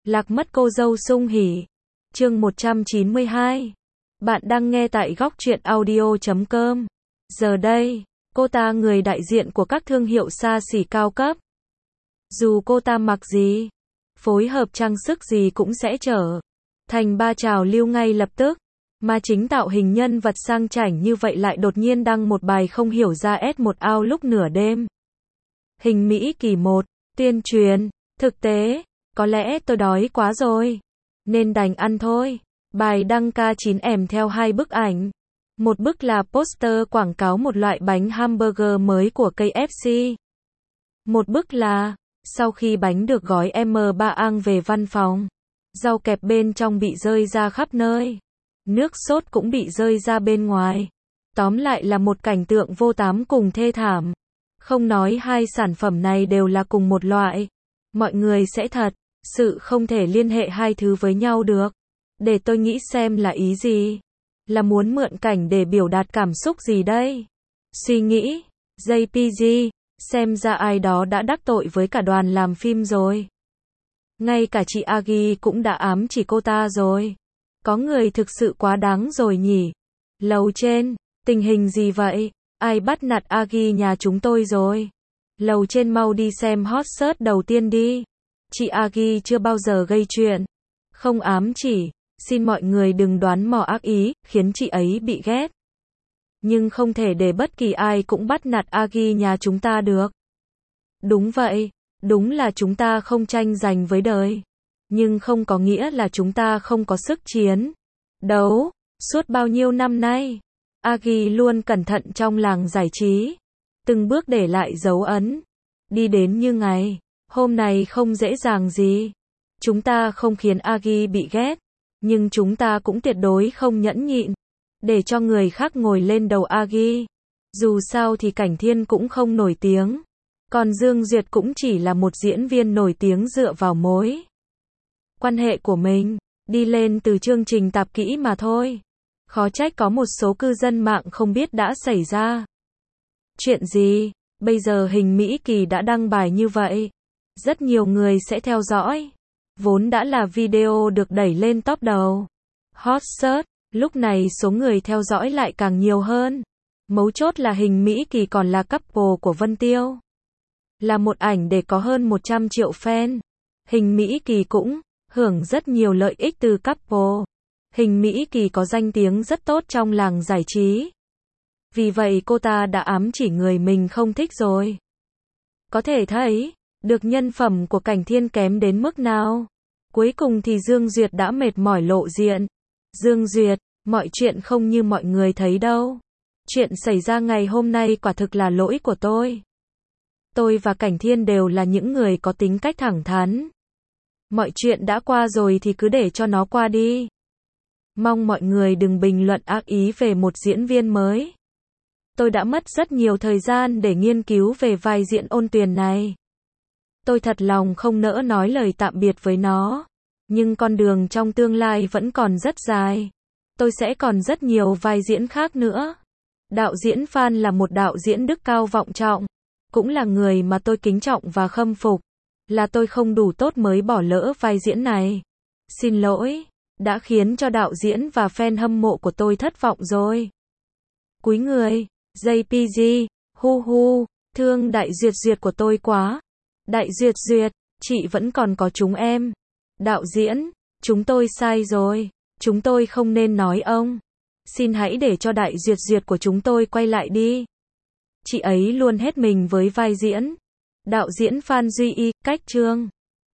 Lạc mất cô dâu sung hỉ. Chương 192. Bạn đang nghe tại góc truyện audio.com. Giờ đây, cô ta người đại diện của các thương hiệu xa xỉ cao cấp. Dù cô ta mặc gì, phối hợp trang sức gì cũng sẽ trở thành ba trào lưu ngay lập tức. Mà chính tạo hình nhân vật sang chảnh như vậy lại đột nhiên đăng một bài không hiểu ra S1 ao lúc nửa đêm. Hình Mỹ kỳ 1, tuyên truyền, thực tế, có lẽ tôi đói quá rồi, nên đành ăn thôi. Bài đăng K9 ẻm theo hai bức ảnh. Một bức là poster quảng cáo một loại bánh hamburger mới của KFC. Một bức là, sau khi bánh được gói M3 ang về văn phòng, rau kẹp bên trong bị rơi ra khắp nơi. Nước sốt cũng bị rơi ra bên ngoài. Tóm lại là một cảnh tượng vô tám cùng thê thảm. Không nói hai sản phẩm này đều là cùng một loại. Mọi người sẽ thật sự không thể liên hệ hai thứ với nhau được. Để tôi nghĩ xem là ý gì. Là muốn mượn cảnh để biểu đạt cảm xúc gì đây? Suy nghĩ, JPG, xem ra ai đó đã đắc tội với cả đoàn làm phim rồi. Ngay cả chị Agi cũng đã ám chỉ cô ta rồi. Có người thực sự quá đáng rồi nhỉ. Lầu trên, tình hình gì vậy? Ai bắt nạt Agi nhà chúng tôi rồi? Lầu trên mau đi xem hot search đầu tiên đi. Chị Agi chưa bao giờ gây chuyện. Không ám chỉ, xin mọi người đừng đoán mò ác ý, khiến chị ấy bị ghét. Nhưng không thể để bất kỳ ai cũng bắt nạt Agi nhà chúng ta được. Đúng vậy, đúng là chúng ta không tranh giành với đời. Nhưng không có nghĩa là chúng ta không có sức chiến đấu. Suốt bao nhiêu năm nay, Agi luôn cẩn thận trong làng giải trí, từng bước để lại dấu ấn, đi đến như ngày hôm nay không dễ dàng gì. Chúng ta không khiến Agi bị ghét, nhưng chúng ta cũng tuyệt đối không nhẫn nhịn để cho người khác ngồi lên đầu Agi. Dù sao thì Cảnh Thiên cũng không nổi tiếng, còn Dương Duyệt cũng chỉ là một diễn viên nổi tiếng dựa vào mối quan hệ của mình, đi lên từ chương trình tạp kỹ mà thôi. Khó trách có một số cư dân mạng không biết đã xảy ra chuyện gì. Bây giờ Hình Mỹ Kỳ đã đăng bài như vậy, rất nhiều người sẽ theo dõi. Vốn đã là video được đẩy lên top đầu hot search, lúc này số người theo dõi lại càng nhiều hơn. Mấu chốt là Hình Mỹ Kỳ còn là couple của Vân Tiêu, là một ảnh để có hơn 100 triệu fan. Hình Mỹ Kỳ cũng hưởng rất nhiều lợi ích từ couple. Hình Mỹ Kỳ có danh tiếng rất tốt trong làng giải trí. Vì vậy cô ta đã ám chỉ người mình không thích rồi. Có thể thấy được nhân phẩm của Cảnh Thiên kém đến mức nào. Cuối cùng thì Dương Duyệt đã mệt mỏi lộ diện. Dương Duyệt, mọi chuyện không như mọi người thấy đâu. Chuyện xảy ra ngày hôm nay quả thực là lỗi của tôi. Tôi và Cảnh Thiên đều là những người có tính cách thẳng thắn. Mọi chuyện đã qua rồi thì cứ để cho nó qua đi. Mong mọi người đừng bình luận ác ý về một diễn viên mới. Tôi đã mất rất nhiều thời gian để nghiên cứu về vai diễn Ôn Tuyền này. Tôi thật lòng không nỡ nói lời tạm biệt với nó. Nhưng con đường trong tương lai vẫn còn rất dài. Tôi sẽ còn rất nhiều vai diễn khác nữa. Đạo diễn Phan là một đạo diễn đức cao vọng trọng. Cũng là người mà tôi kính trọng và khâm phục. Là tôi không đủ tốt mới bỏ lỡ vai diễn này. Xin lỗi, đã khiến cho đạo diễn và fan hâm mộ của tôi thất vọng rồi. Cúi người, JPG, hu hu, thương Đại Duyệt Duyệt của tôi quá. Đại Duyệt Duyệt, chị vẫn còn có chúng em. Đạo diễn, chúng tôi sai rồi. Chúng tôi không nên nói ông. Xin hãy để cho Đại Duyệt Duyệt của chúng tôi quay lại đi. Chị ấy luôn hết mình với vai diễn. Đạo diễn Phan Duy Y, cách chương.